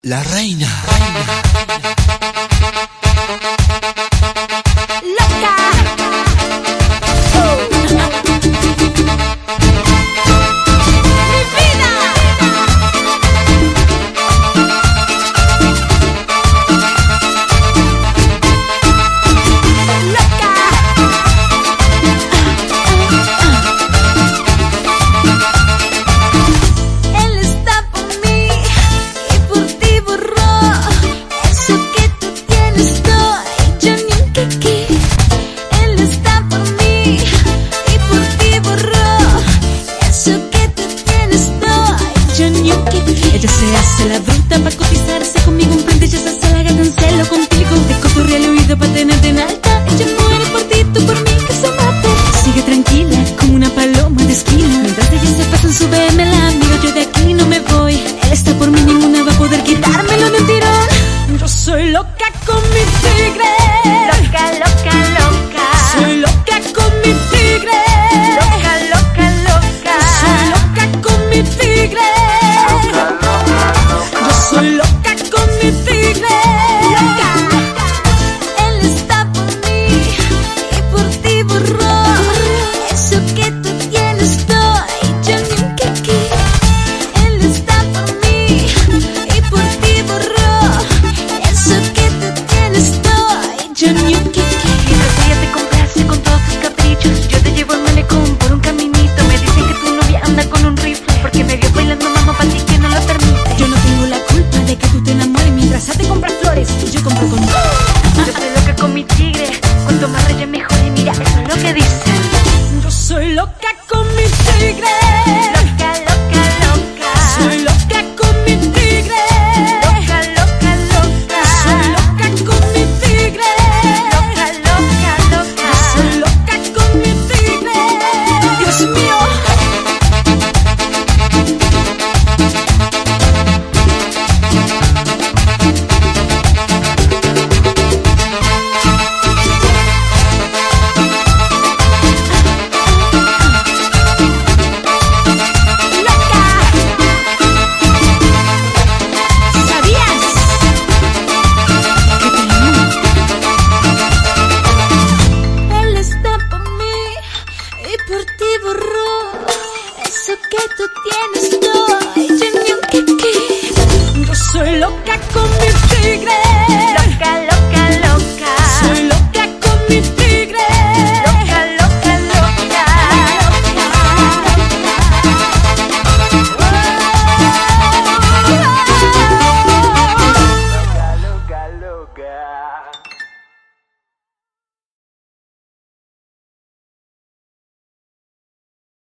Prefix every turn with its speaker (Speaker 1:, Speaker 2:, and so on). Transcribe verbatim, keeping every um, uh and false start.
Speaker 1: La reina, reina.
Speaker 2: Loca. Uh. Mi vida. Loca. Él está por mí y por ti borró eso que tú tienes todo y yo ni un kiki. Él está por mí y por ti borró eso que tú tienes todo y yo ni un kiki.
Speaker 3: Ella se hace la bruta pa' cotizarse conmigo un frente, ella se hace la gata en celo contigo. Te cotorrea al oído pa' tenerte en alta. Ella muere por ti, tú por mí, que se mate. Sigue tranquila como una paloma de esquina. Mientras ella se pasa en su B M, la miro, yo de aquí no me voy. Él está por mí, ninguna va a poder quitármelo de un tirón. Yo soy loca con mi tigre.
Speaker 2: Loca, loca, loca.
Speaker 3: Soy loca con mi tigre.
Speaker 2: Loca, loca, loca.
Speaker 3: Soy loca con mi tigre. Yo soy loca con mi tigre.
Speaker 2: Loca. Él está por mí y por ti borró eso que tú tienes todo y yo ni un kiki. Él está por mí y por ti borró eso que tú tienes todo y yo ni un kiki.
Speaker 4: Mientras ella te complace con todos tus caprichos, yo te llevo el malecón por un caminito. Me dicen que tu novia anda con un rifle porque me vio bailando mamá pa' ti que no lo permite.
Speaker 3: Yo no tengo la culpa de que tú te enamores mientras a te compras flores y yo compro con...
Speaker 4: Yo soy loca con mi tigre, cuanto más raya mejor, y mira, eso es lo que dicen.
Speaker 3: Yo soy loca con mi tigre.
Speaker 4: Loca, loca, loca.
Speaker 3: Soy loca con mi tigre.
Speaker 4: Loca, loca, loca.
Speaker 3: Soy loca con mi tigre.
Speaker 4: Loca, loca, loca.
Speaker 3: Soy loca con mi tigre. Dios mío.
Speaker 2: ¿Sabías?
Speaker 3: Que te amo.
Speaker 2: Él está por mí y por ti borró eso que tú tienes todo y yo ni un kiki.
Speaker 3: Yo soy loca con mi tigre.